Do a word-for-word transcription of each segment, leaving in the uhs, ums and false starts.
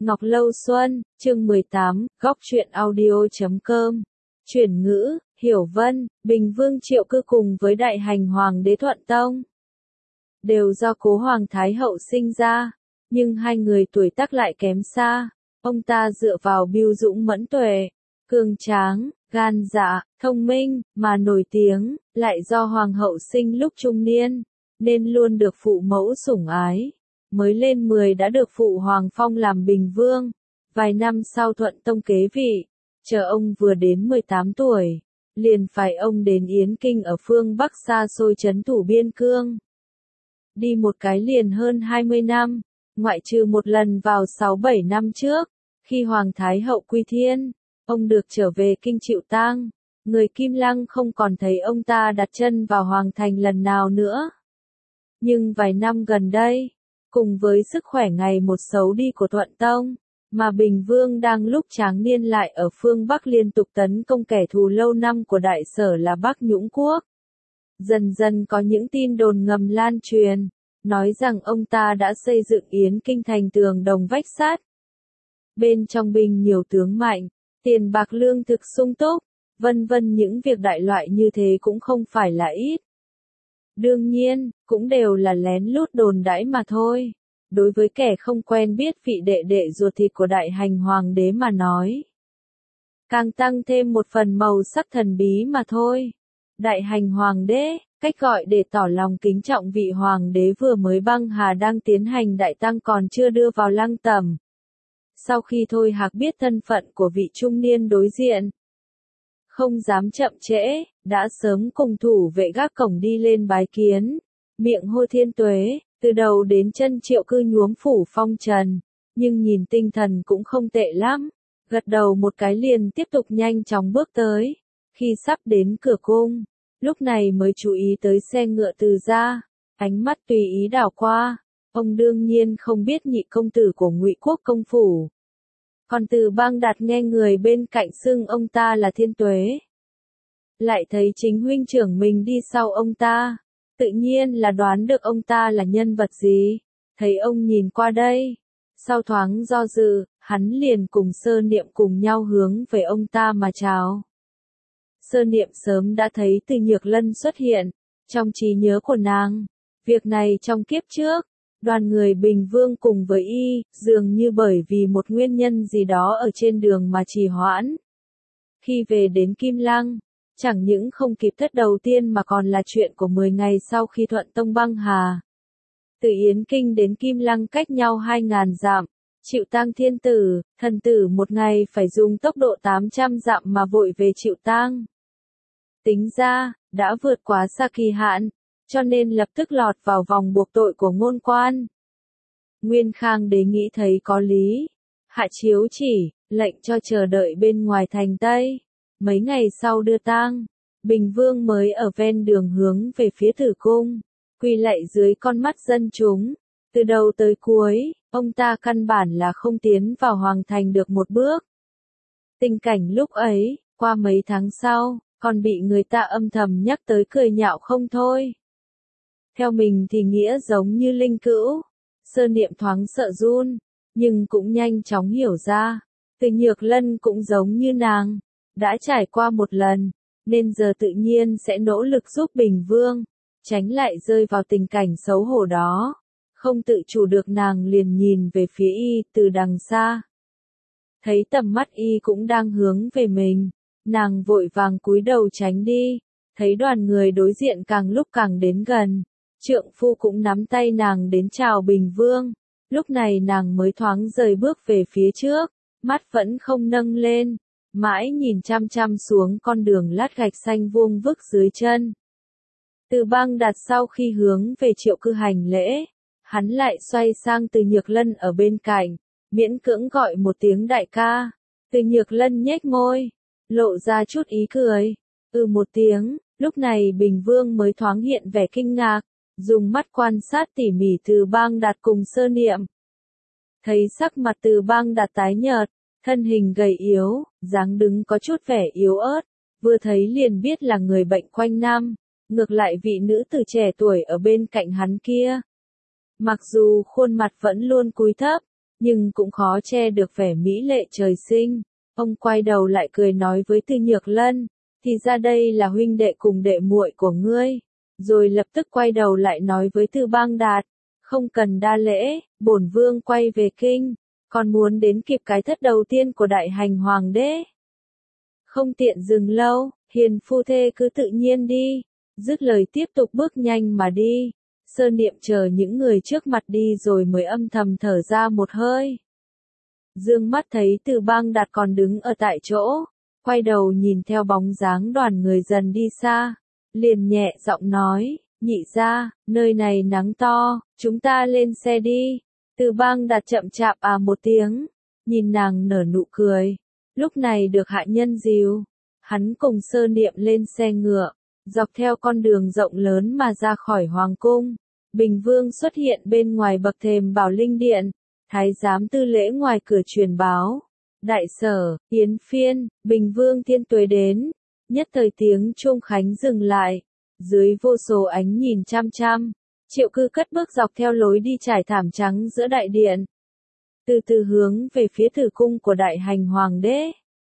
Ngọc Lâu Xuân, chương mười tám, góc truyện audio chấm com. Chuyển ngữ, Hiểu Vân, Bình Vương Triệu Cư cùng với đại hành Hoàng đế Thuận Tông. Đều do Cố Hoàng Thái Hậu sinh ra, nhưng hai người tuổi tác lại kém xa. Ông ta dựa vào bưu dũng mẫn tuệ, cường tráng, gan dạ, thông minh, mà nổi tiếng, lại do Hoàng hậu sinh lúc trung niên, nên luôn được phụ mẫu sủng ái. Mới lên mười đã được phụ hoàng phong làm Bình Vương. Vài năm sau Thuận Tông kế vị, chờ ông vừa đến mười tám tuổi, liền phải ông đến Yến Kinh ở phương Bắc xa xôi trấn thủ biên cương. Đi một cái liền hơn hai mươi năm, ngoại trừ một lần vào sáu bảy năm trước, khi Hoàng Thái Hậu quy thiên, ông được trở về kinh chịu tang, người Kim Lăng không còn thấy ông ta đặt chân vào Hoàng thành lần nào nữa. Nhưng vài năm gần đây, cùng với sức khỏe ngày một xấu đi của Thuận Tông, mà Bình Vương đang lúc tráng niên lại ở phương Bắc liên tục tấn công kẻ thù lâu năm của Đại Sở là Bắc Nhũng Quốc. Dần dần có những tin đồn ngầm lan truyền, nói rằng ông ta đã xây dựng Yến Kinh thành tường đồng vách sắt. Bên trong binh nhiều tướng mạnh, tiền bạc lương thực sung túc, vân vân, những việc đại loại như thế cũng không phải là ít. Đương nhiên, cũng đều là lén lút đồn đãi mà thôi. Đối với kẻ không quen biết vị đệ đệ ruột thịt của đại hành Hoàng đế mà nói, càng tăng thêm một phần màu sắc thần bí mà thôi. Đại hành Hoàng đế, cách gọi để tỏ lòng kính trọng vị Hoàng đế vừa mới băng hà đang tiến hành đại tăng còn chưa đưa vào lăng tẩm. Sau khi Thôi Hạc biết thân phận của vị trung niên đối diện, không dám chậm trễ, đã sớm cùng thủ vệ gác cổng đi lên bái kiến, miệng hô thiên tuế, từ đầu đến chân Triệu Cư nhuốm phủ phong trần, nhưng nhìn tinh thần cũng không tệ lắm, gật đầu một cái liền tiếp tục nhanh chóng bước tới. Khi sắp đến cửa cung, lúc này mới chú ý tới xe ngựa Từ gia, ánh mắt tùy ý đảo qua, ông đương nhiên không biết nhị công tử của Ngụy Quốc công phủ. Còn Từ Bang Đạt nghe người bên cạnh xưng ông ta là Thiên Tuế, lại thấy chính huynh trưởng mình đi sau ông ta, tự nhiên là đoán được ông ta là nhân vật gì. Thấy ông nhìn qua đây, sau thoáng do dự, hắn liền cùng Sơ Niệm cùng nhau hướng về ông ta mà chào. Sơ Niệm sớm đã thấy Từ Nhược Lân xuất hiện, trong trí nhớ của nàng, việc này trong kiếp trước, đoàn người Bình Vương cùng với y, dường như bởi vì một nguyên nhân gì đó ở trên đường mà trì hoãn. Khi về đến Kim Lăng, chẳng những không kịp thất đầu tiên mà còn là chuyện của mười ngày sau khi Thuận Tông băng hà. Từ Yến Kinh đến Kim Lăng cách nhau hai ngàn dặm, chịu tang thiên tử, thần tử một ngày phải dùng tốc độ tám trăm dặm mà vội về chịu tang. Tính ra, đã vượt quá xa kỳ hạn, cho nên lập tức lọt vào vòng buộc tội của ngôn quan. Nguyên Khang đế nghĩ thấy có lý, hạ chiếu chỉ, lệnh cho chờ đợi bên ngoài thành Tây. Mấy ngày sau đưa tang, Bình Vương mới ở ven đường hướng về phía Tử cung, quỳ lạy dưới con mắt dân chúng. Từ đầu tới cuối, ông ta căn bản là không tiến vào hoàng thành được một bước. Tình cảnh lúc ấy, qua mấy tháng sau, còn bị người ta âm thầm nhắc tới cười nhạo không thôi. Theo mình thì nghĩa giống như linh cữu. Sơ Niệm thoáng sợ run, nhưng cũng nhanh chóng hiểu ra, Từ Nhược Lân cũng giống như nàng, đã trải qua một lần, nên giờ tự nhiên sẽ nỗ lực giúp Bình Vương, tránh lại rơi vào tình cảnh xấu hổ đó. Không tự chủ được nàng liền nhìn về phía y từ đằng xa. Thấy tầm mắt y cũng đang hướng về mình, nàng vội vàng cúi đầu tránh đi, thấy đoàn người đối diện càng lúc càng đến gần. Trượng phu cũng nắm tay nàng đến chào Bình Vương, lúc này nàng mới thoáng rời bước về phía trước, mắt vẫn không nâng lên, mãi nhìn chăm chăm xuống con đường lát gạch xanh vuông vức dưới chân. Từ Bang Đạt sau khi hướng về Triệu Cư hành lễ, hắn lại xoay sang Từ Nhược Lân ở bên cạnh, miễn cưỡng gọi một tiếng đại ca. Từ Nhược Lân nhếch môi, lộ ra chút ý cười, ừ một tiếng, lúc này Bình Vương mới thoáng hiện vẻ kinh ngạc, dùng mắt quan sát tỉ mỉ Từ Bang Đạt cùng Sơ Niệm. Thấy sắc mặt Từ Bang Đạt tái nhợt, thân hình gầy yếu, dáng đứng có chút vẻ yếu ớt, vừa thấy liền biết là người bệnh quanh năm. Ngược lại vị nữ tử trẻ tuổi ở bên cạnh hắn kia, mặc dù khuôn mặt vẫn luôn cúi thấp, nhưng cũng khó che được vẻ mỹ lệ trời sinh. Ông quay đầu lại cười nói với Từ Nhược Lân, thì ra đây là huynh đệ cùng đệ muội của ngươi. Rồi lập tức quay đầu lại nói với Từ Bang Đạt, không cần đa lễ, bổn vương quay về kinh, còn muốn đến kịp cái thất đầu tiên của đại hành hoàng đế. Không tiện dừng lâu, hiền phu thê cứ tự nhiên đi. Dứt lời tiếp tục bước nhanh mà đi. Sơ Niệm chờ những người trước mặt đi rồi mới âm thầm thở ra một hơi. Dương mắt thấy Từ Bang Đạt còn đứng ở tại chỗ, quay đầu nhìn theo bóng dáng đoàn người dần đi xa, liền nhẹ giọng nói, nhị gia, nơi này nắng to, chúng ta lên xe đi. Từ Bang Đạt chậm chạp à một tiếng, nhìn nàng nở nụ cười, lúc này được hạ nhân dìu, hắn cùng Sơ Niệm lên xe ngựa, dọc theo con đường rộng lớn mà ra khỏi hoàng cung. Bình Vương xuất hiện bên ngoài bậc thềm Bảo Linh Điện, thái giám tư lễ ngoài cửa truyền báo. Đại sở, Yến Phiên, Bình Vương thiên tuế đến, nhất thời tiếng chuông khánh dừng lại, dưới vô số ánh nhìn chăm chăm, Triệu Cư cất bước dọc theo lối đi trải thảm trắng giữa đại điện, từ từ hướng về phía tử cung của đại hành hoàng đế.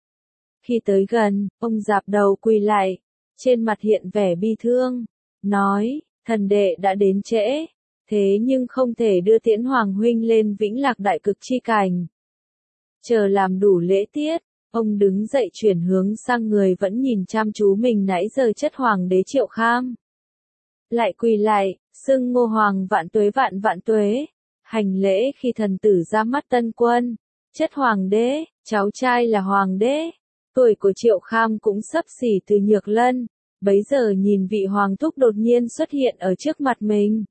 Khi tới gần, ông dạp đầu quỳ lại, trên mặt hiện vẻ bi thương, nói, thần đệ đã đến trễ, thế nhưng không thể đưa Tiễn Hoàng huynh lên Vĩnh Lạc đại cực chi cảnh. Chờ làm đủ lễ tiết, ông đứng dậy chuyển hướng sang người vẫn nhìn chăm chú mình nãy giờ chất hoàng đế Triệu Kham. Lại quỳ lại, xưng Ngô Hoàng vạn tuế vạn vạn tuế, hành lễ khi thần tử ra mắt tân quân, chất hoàng đế, cháu trai là hoàng đế. Tuổi của Triệu Kham cũng xấp xỉ Từ Nhược Lân, bấy giờ nhìn vị hoàng thúc đột nhiên xuất hiện ở trước mặt mình.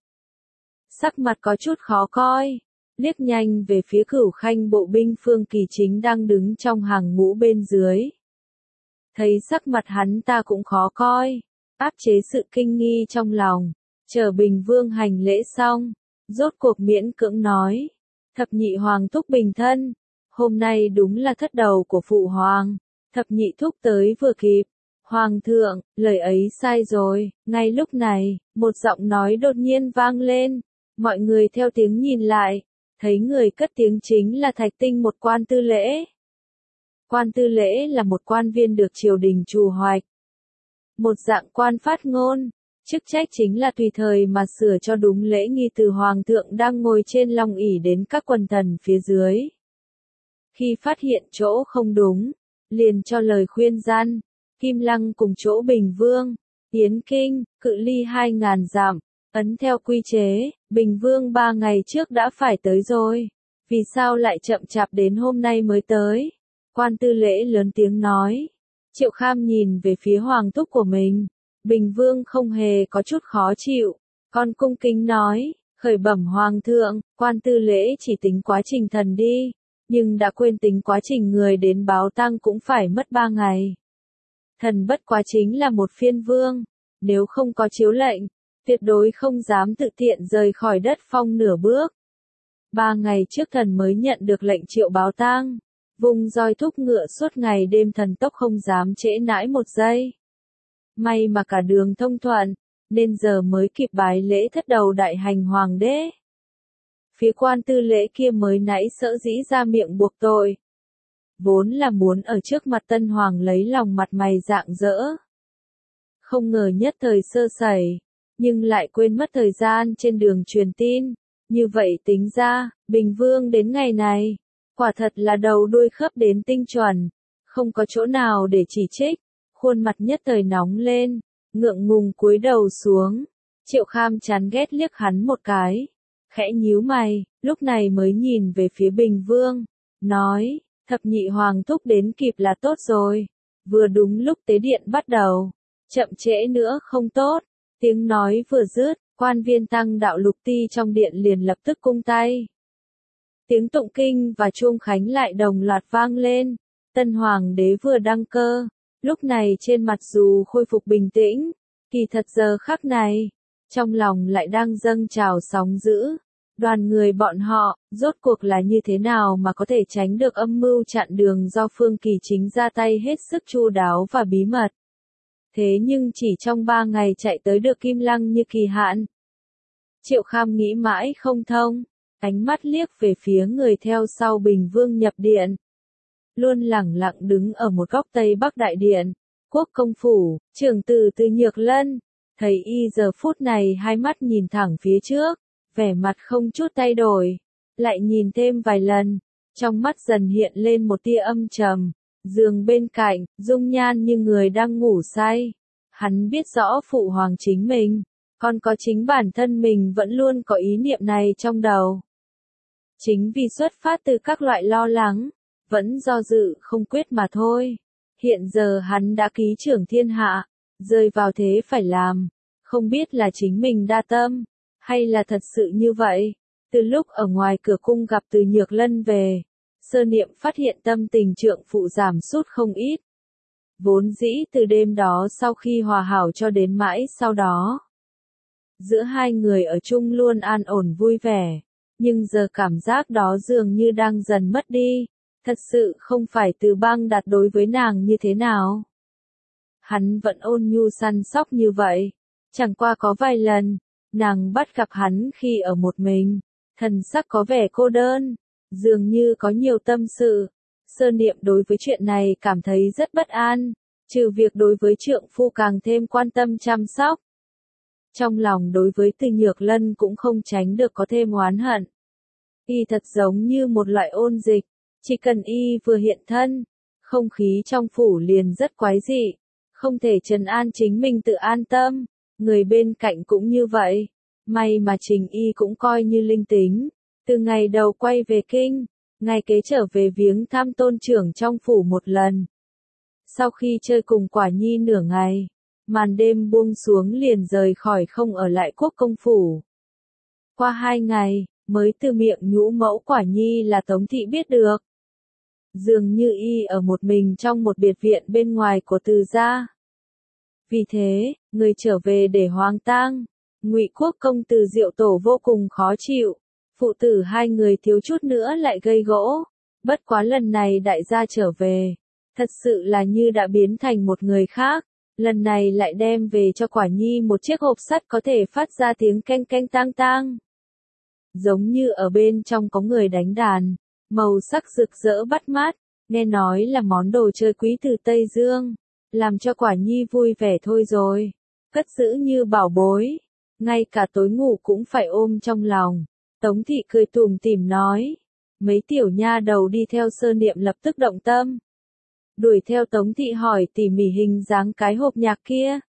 Sắc mặt có chút khó coi, liếc nhanh về phía Cửu Khanh bộ binh Phương Kỳ Chính đang đứng trong hàng ngũ bên dưới. Thấy sắc mặt hắn ta cũng khó coi, áp chế sự kinh nghi trong lòng, chờ Bình Vương hành lễ xong, rốt cuộc miễn cưỡng nói, thập nhị hoàng thúc bình thân, hôm nay đúng là thất đầu của phụ hoàng, thập nhị thúc tới vừa kịp. Hoàng thượng, lời ấy sai rồi. Ngay lúc này, một giọng nói đột nhiên vang lên, mọi người theo tiếng nhìn lại, thấy người cất tiếng chính là Thạch Tinh, một quan tư lễ. Quan tư lễ là một quan viên được triều đình trù hoạch, một dạng quan phát ngôn, chức trách chính là tùy thời mà sửa cho đúng lễ nghi từ hoàng thượng đang ngồi trên long ỷ đến các quần thần phía dưới. Khi phát hiện chỗ không đúng, liền cho lời khuyên gian. Kim Lăng cùng chỗ Bình Vương, Yến Kinh, cự ly hai ngàn dặm, ấn theo quy chế, Bình Vương ba ngày trước đã phải tới rồi, vì sao lại chậm chạp đến hôm nay mới tới? Quan tư lễ lớn tiếng nói. Triệu Kham nhìn về phía hoàng thúc của mình, Bình Vương không hề có chút khó chịu, con cung kính nói, khởi bẩm hoàng thượng, quan tư lễ chỉ tính quá trình thần đi, nhưng đã quên tính quá trình người đến báo tang cũng phải mất ba ngày. Thần bất quá chính là một phiên vương, nếu không có chiếu lệnh, tuyệt đối không dám tự tiện rời khỏi đất phong nửa bước. Ba ngày trước thần mới nhận được lệnh triệu báo tang, vùng roi thúc ngựa suốt ngày đêm, thần tốc không dám trễ nãi một giây. May mà cả đường thông thuận, nên giờ mới kịp bái lễ thất đầu đại hành hoàng đế. Phía quan tư lễ kia mới nãy sợ dĩ ra miệng buộc tội. Vốn là muốn ở trước mặt tân hoàng lấy lòng mặt mày rạng rỡ. Không ngờ nhất thời sơ sẩy, nhưng lại quên mất thời gian trên đường truyền tin. Như vậy tính ra, Bình Vương đến ngày này, quả thật là đầu đuôi khớp đến tinh chuẩn, không có chỗ nào để chỉ trích. Khuôn mặt nhất thời nóng lên, ngượng ngùng cúi đầu xuống. Triệu Kham chán ghét liếc hắn một cái, khẽ nhíu mày, lúc này mới nhìn về phía Bình Vương, nói, thập nhị hoàng thúc đến kịp là tốt rồi, vừa đúng lúc tế điện bắt đầu, chậm trễ nữa không tốt. Tiếng nói vừa dứt, quan viên tăng đạo lục ti trong điện liền lập tức cung tay. Tiếng tụng kinh và chuông khánh lại đồng loạt vang lên, tân hoàng đế vừa đăng cơ, lúc này trên mặt dù khôi phục bình tĩnh, kỳ thật giờ khắc này, trong lòng lại đang dâng trào sóng dữ. Đoàn người bọn họ, rốt cuộc là như thế nào mà có thể tránh được âm mưu chặn đường do Phương Kỳ Chính ra tay hết sức chu đáo và bí mật. Thế nhưng chỉ trong ba ngày chạy tới được Kim Lăng như kỳ hạn. Triệu Kham nghĩ mãi không thông, ánh mắt liếc về phía người theo sau Bình Vương nhập điện. Luôn lẳng lặng đứng ở một góc Tây Bắc đại điện, Quốc công phủ, trưởng tử Từ Nhược Lân, thấy y giờ phút này hai mắt nhìn thẳng phía trước, vẻ mặt không chút thay đổi, lại nhìn thêm vài lần, trong mắt dần hiện lên một tia âm trầm, giường bên cạnh, dung nhan như người đang ngủ say. Hắn biết rõ phụ hoàng chính mình, còn có chính bản thân mình vẫn luôn có ý niệm này trong đầu. Chính vì xuất phát từ các loại lo lắng, vẫn do dự không quyết mà thôi. Hiện giờ hắn đã ký trưởng thiên hạ, rơi vào thế phải làm, không biết là chính mình đa tâm, hay là thật sự như vậy. Từ lúc ở ngoài cửa cung gặp Từ Nhược Lân về, Sơ Niệm phát hiện tâm tình trượng phụ giảm sút không ít. Vốn dĩ từ đêm đó sau khi hòa hảo cho đến mãi sau đó, giữa hai người ở chung luôn an ổn vui vẻ, nhưng giờ cảm giác đó dường như đang dần mất đi, thật sự không phải Từ Bang Đạt đối với nàng như thế nào. Hắn vẫn ôn nhu săn sóc như vậy, chẳng qua có vài lần, nàng bắt gặp hắn khi ở một mình, thần sắc có vẻ cô đơn, dường như có nhiều tâm sự. Sơ Niệm đối với chuyện này cảm thấy rất bất an, trừ việc đối với trượng phu càng thêm quan tâm chăm sóc. Trong lòng đối với Từ Nhược Lân cũng không tránh được có thêm oán hận. Y thật giống như một loại ôn dịch, chỉ cần y vừa hiện thân, không khí trong phủ liền rất quái dị, không thể trấn an chính mình tự an tâm, người bên cạnh cũng như vậy. May mà Trình Y cũng coi như linh tính, từ ngày đầu quay về kinh, ngày kế trở về viếng thăm tôn trưởng trong phủ một lần. Sau khi chơi cùng Quả Nhi nửa ngày, màn đêm buông xuống liền rời khỏi không ở lại Quốc công phủ. Qua hai ngày, mới từ miệng nhũ mẫu Quả Nhi là Tống thị biết được. Dường như y ở một mình trong một biệt viện bên ngoài của Từ gia. Vì thế, người trở về để hoang tang, Ngụy Quốc công Từ Diệu Tổ vô cùng khó chịu, phụ tử hai người thiếu chút nữa lại gây gỗ. Bất quá lần này đại gia trở về, thật sự là như đã biến thành một người khác, lần này lại đem về cho Quả Nhi một chiếc hộp sắt có thể phát ra tiếng keng keng tang tang. Giống như ở bên trong có người đánh đàn, màu sắc rực rỡ bắt mắt, nghe nói là món đồ chơi quý từ Tây Dương, làm cho Quả Nhi vui vẻ thôi rồi, cất giữ như bảo bối, ngay cả tối ngủ cũng phải ôm trong lòng. Tống thị cười tủm tỉm nói, mấy tiểu nha đầu đi theo Sơ Niệm lập tức động tâm. Đuổi theo Tống thị hỏi tỉ mỉ hình dáng cái hộp nhạc kia.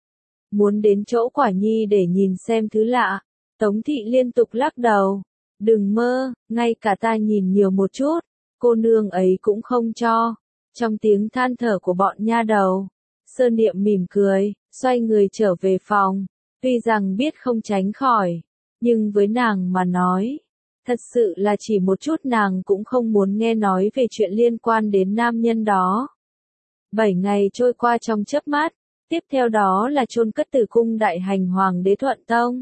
Muốn đến chỗ Quả Nhi để nhìn xem thứ lạ, Tống thị liên tục lắc đầu, đừng mơ, ngay cả ta nhìn nhiều một chút, cô nương ấy cũng không cho. Trong tiếng than thở của bọn nha đầu, Sơ Niệm mỉm cười, xoay người trở về phòng, tuy rằng biết không tránh khỏi, nhưng với nàng mà nói, thật sự là chỉ một chút nàng cũng không muốn nghe nói về chuyện liên quan đến nam nhân đó. Bảy ngày trôi qua trong chớp mắt, tiếp theo đó là chôn cất Tử cung đại hành Hoàng đế Thuận Tông.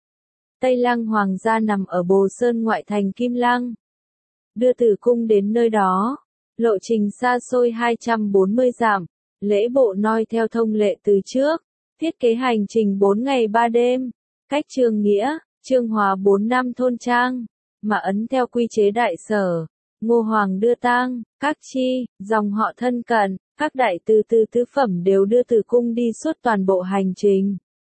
Tây Lăng Hoàng gia nằm ở Bồ Sơn ngoại thành Kim Lăng. Đưa Tử cung đến nơi đó, lộ trình xa xôi hai trăm bốn mươi dặm, lễ bộ noi theo thông lệ từ trước, thiết kế hành trình bốn ngày ba đêm, cách Trương Nghĩa, Trương Hòa bốn năm thôn trang, mà ấn theo quy chế đại sở, Ngô Hoàng đưa tang, các chi, dòng họ thân cận, các đại tư tư tứ phẩm đều đưa Tử cung đi suốt toàn bộ hành trình.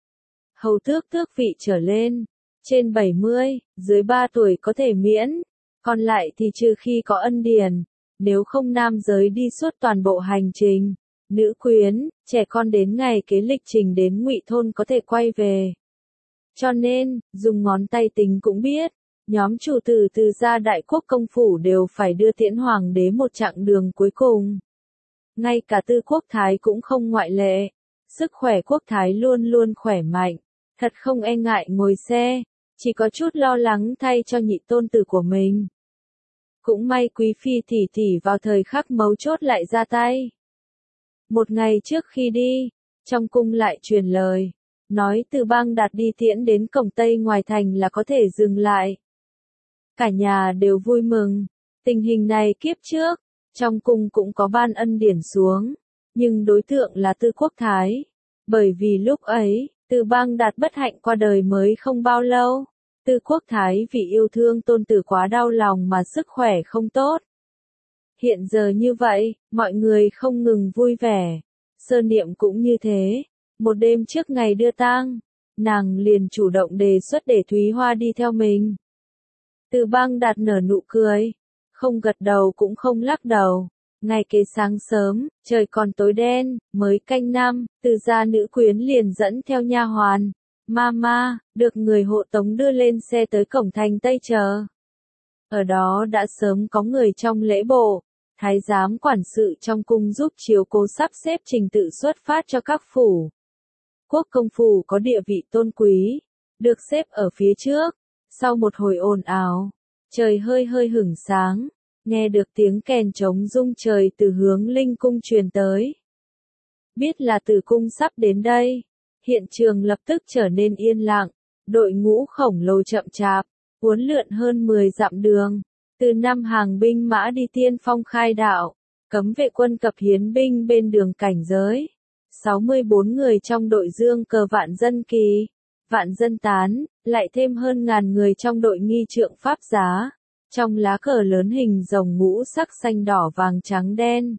Hầu tước tước vị trở lên, trên bảy mươi, dưới ba tuổi có thể miễn, còn lại thì trừ khi có ân điển, nếu không nam giới đi suốt toàn bộ hành trình. Nữ quyến, trẻ con đến ngày kế lịch trình đến Ngụy thôn có thể quay về. Cho nên, dùng ngón tay tính cũng biết, nhóm chủ tử Từ gia đại quốc công phủ đều phải đưa tiễn hoàng đế một chặng đường cuối cùng. Ngay cả Tư Quốc Thái cũng không ngoại lệ. Sức khỏe Quốc Thái luôn luôn khỏe mạnh, thật không e ngại ngồi xe, chỉ có chút lo lắng thay cho nhị tôn tử của mình. Cũng may quý phi tỷ tỷ vào thời khắc mấu chốt lại ra tay. Một ngày trước khi đi, trong cung lại truyền lời, nói Từ Bang Đạt đi tiễn đến cổng Tây ngoài thành là có thể dừng lại. Cả nhà đều vui mừng, tình hình này kiếp trước, trong cung cũng có ban ân điển xuống, nhưng đối tượng là Tư Quốc Thái, bởi vì lúc ấy, Từ Bang Đạt bất hạnh qua đời mới không bao lâu, Tư Quốc Thái vì yêu thương tôn tử quá đau lòng mà sức khỏe không tốt. Hiện giờ như vậy, mọi người không ngừng vui vẻ. Sơ Niệm cũng như thế. Một đêm trước ngày đưa tang, nàng liền chủ động đề xuất để Thúy Hoa đi theo mình. Từ Bang Đạt nở nụ cười, không gật đầu cũng không lắc đầu. Ngày kế sáng sớm, trời còn tối đen, mới canh năm, Từ gia nữ quyến liền dẫn theo nha hoàn, Mama, được người hộ tống đưa lên xe tới cổng thành Tây chờ. Ở đó đã sớm có người trong lễ bộ, thái giám quản sự trong cung giúp chiếu cố sắp xếp trình tự xuất phát cho các phủ. Quốc công phủ có địa vị tôn quý, được xếp ở phía trước. Sau một hồi ồn ào, trời hơi hơi hửng sáng, nghe được tiếng kèn trống rung trời từ hướng Linh cung truyền tới. Biết là Tử cung sắp đến đây, hiện trường lập tức trở nên yên lặng, đội ngũ khổng lồ chậm chạp, uốn lượn hơn mười dặm đường, từ năm hàng binh mã đi tiên phong khai đạo, cấm vệ quân cập hiến binh bên đường cảnh giới. sáu mươi bốn người trong đội dương cờ vạn dân kỳ, vạn dân tán, lại thêm hơn ngàn người trong đội nghi trượng pháp giá. Trong lá cờ lớn hình rồng ngũ sắc xanh đỏ vàng trắng đen.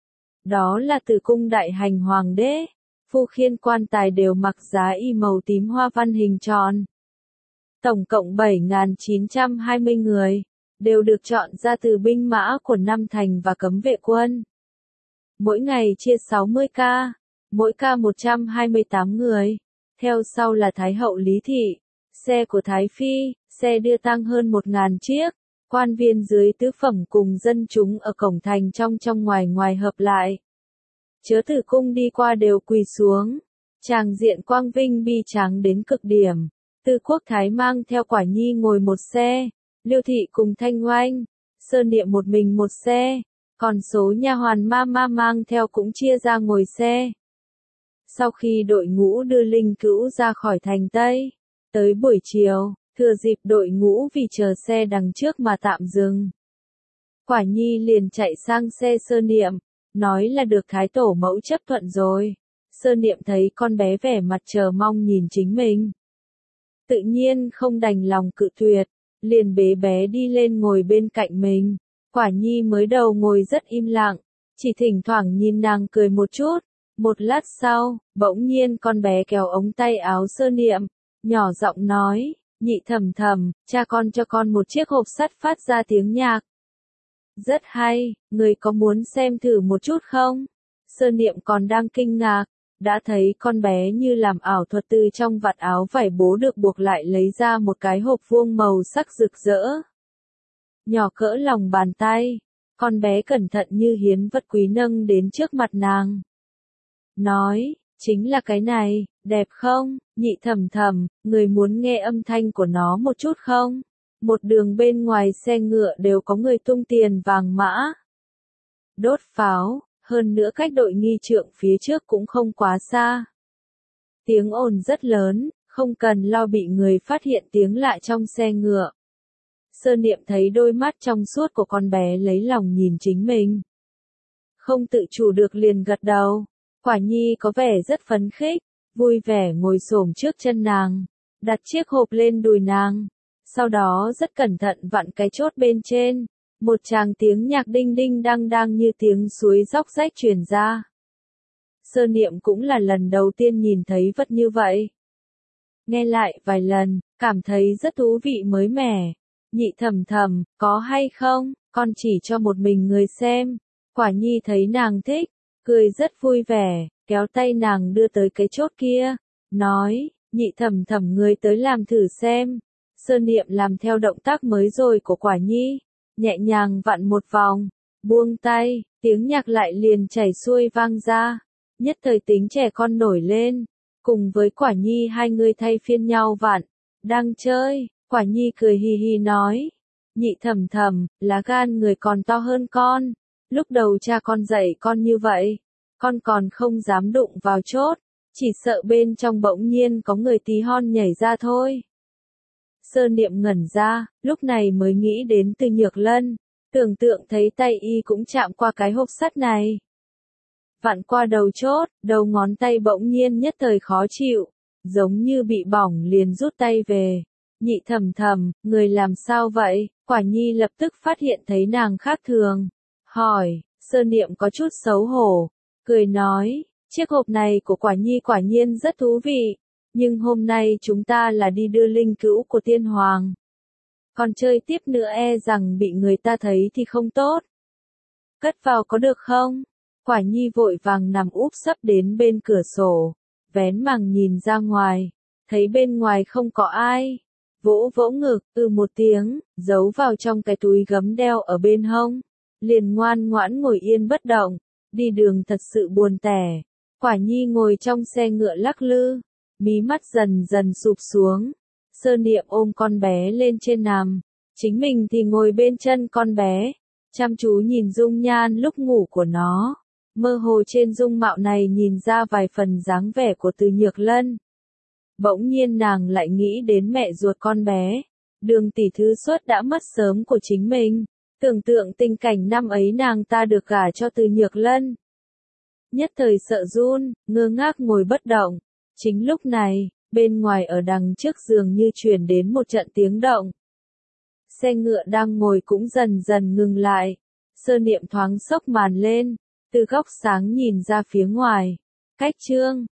Đó là Tử cung đại hành hoàng đế, phu khiên quan tài đều mặc giá y màu tím hoa văn hình tròn. Tổng cộng bảy nghìn chín trăm hai mươi người, đều được chọn ra từ binh mã của năm thành và cấm vệ quân. Mỗi ngày chia sáu mươi ca, mỗi ca một trăm hai mươi tám người. Theo sau là Thái hậu Lý Thị, xe của Thái Phi, xe đưa tang hơn một nghìn chiếc. Quan viên dưới tứ phẩm cùng dân chúng ở cổng thành trong trong ngoài ngoài hợp lại. Chớ Tử cung đi qua đều quỳ xuống. Tràng diện quang vinh bi tráng đến cực điểm. Tư Quốc Thái mang theo Quả Nhi ngồi một xe, Liêu Thị cùng Thanh Oanh, Sơ Niệm một mình một xe, còn số nha hoàn Mama mang theo cũng chia ra ngồi xe. Sau khi đội ngũ đưa Linh Cữu ra khỏi thành Tây, tới buổi chiều, thừa dịp đội ngũ vì chờ xe đằng trước mà tạm dừng. Quả Nhi liền chạy sang xe Sơ Niệm, nói là được Thái tổ mẫu chấp thuận rồi. Sơ Niệm thấy con bé vẻ mặt chờ mong nhìn chính mình. Tự nhiên không đành lòng cự tuyệt, liền bế bé đi lên ngồi bên cạnh mình. Quả Nhi mới đầu ngồi rất im lặng, chỉ thỉnh thoảng nhìn nàng cười một chút. Một lát sau, bỗng nhiên con bé kéo ống tay áo Sơ Niệm, nhỏ giọng nói, Nhị Thẩm Thẩm, cha con cho con một chiếc hộp sắt phát ra tiếng nhạc. Rất hay, người có muốn xem thử một chút không? Sơ Niệm còn đang kinh ngạc, đã thấy con bé như làm ảo thuật từ trong vạt áo vải bố được buộc lại lấy ra một cái hộp vuông màu sắc rực rỡ. Nhỏ cỡ lòng bàn tay, con bé cẩn thận như hiến vật quý nâng đến trước mặt nàng. Nói, chính là cái này, đẹp không? Nhị Thẩm Thẩm, người muốn nghe âm thanh của nó một chút không? Một đường bên ngoài xe ngựa đều có người tung tiền vàng mã, đốt pháo, hơn nữa cách đội nghi trượng phía trước cũng không quá xa. Tiếng ồn rất lớn, không cần lo bị người phát hiện tiếng lạ trong xe ngựa. Sơ Niệm thấy đôi mắt trong suốt của con bé lấy lòng nhìn chính mình. Không tự chủ được liền gật đầu. Quả Nhi có vẻ rất phấn khích, vui vẻ ngồi xổm trước chân nàng, đặt chiếc hộp lên đùi nàng. Sau đó rất cẩn thận vặn cái chốt bên trên, một tràng tiếng nhạc đinh đinh đang đang như tiếng suối róc rách truyền ra. Sơ Niệm cũng là lần đầu tiên nhìn thấy vật như vậy. Nghe lại vài lần, cảm thấy rất thú vị mới mẻ. Nhị Thẩm Thẩm, có hay không, con chỉ cho một mình người xem. Quả Nhi thấy nàng thích, cười rất vui vẻ, kéo tay nàng đưa tới cái chốt kia, nói, Nhị Thẩm Thẩm người tới làm thử xem. Sơ Niệm làm theo động tác mới rồi của Quả Nhi, nhẹ nhàng vặn một vòng, buông tay, tiếng nhạc lại liền chảy xuôi vang ra. Nhất thời tính trẻ con nổi lên, cùng với Quả Nhi hai người thay phiên nhau vặn, đang chơi. Quả Nhi cười hì hì nói, Nhị Thẩm Thẩm, lá gan người còn to hơn con. Lúc đầu cha con dạy con như vậy, con còn không dám đụng vào chốt, chỉ sợ bên trong bỗng nhiên có người tí hon nhảy ra thôi. Sơ Niệm ngẩn ra, lúc này mới nghĩ đến Từ Nhược Lân, tưởng tượng thấy tay y cũng chạm qua cái hộp sắt này. Vặn qua đầu chốt, đầu ngón tay bỗng nhiên nhất thời khó chịu, giống như bị bỏng liền rút tay về. Nhị thầm thầm, người làm sao vậy? Quả nhi lập tức phát hiện thấy nàng khác thường. Hỏi, Sơ Niệm có chút xấu hổ, cười nói, chiếc hộp này của quả nhi quả nhiên rất thú vị, nhưng hôm nay chúng ta là đi đưa linh cữu của tiên hoàng. Còn chơi tiếp nữa e rằng bị người ta thấy thì không tốt. Cất vào có được không? Quả nhi vội vàng nằm úp sấp đến bên cửa sổ, vén màn nhìn ra ngoài, thấy bên ngoài không có ai. Vỗ vỗ ngực, ừ một tiếng, giấu vào trong cái túi gấm đeo ở bên hông. Liền ngoan ngoãn ngồi yên bất động, đi đường thật sự buồn tẻ. Quả nhi ngồi trong xe ngựa lắc lư, mí mắt dần dần sụp xuống. Sơ Niệm ôm con bé lên trên nằm, chính mình thì ngồi bên chân con bé, chăm chú nhìn dung nhan lúc ngủ của nó. Mơ hồ trên dung mạo này nhìn ra vài phần dáng vẻ của Từ Nhược Lân. Bỗng nhiên nàng lại nghĩ đến mẹ ruột con bé, Đường tỷ thứ xuất đã mất sớm của chính mình. Tưởng tượng tình cảnh năm ấy nàng ta được gả cho Từ Nhược Lân. Nhất thời sợ run, ngơ ngác ngồi bất động. Chính lúc này, bên ngoài ở đằng trước giường như truyền đến một trận tiếng động. Xe ngựa đang ngồi cũng dần dần ngừng lại. Sơ Niệm thoáng xốc màn lên, từ góc sáng nhìn ra phía ngoài. Cách Trương,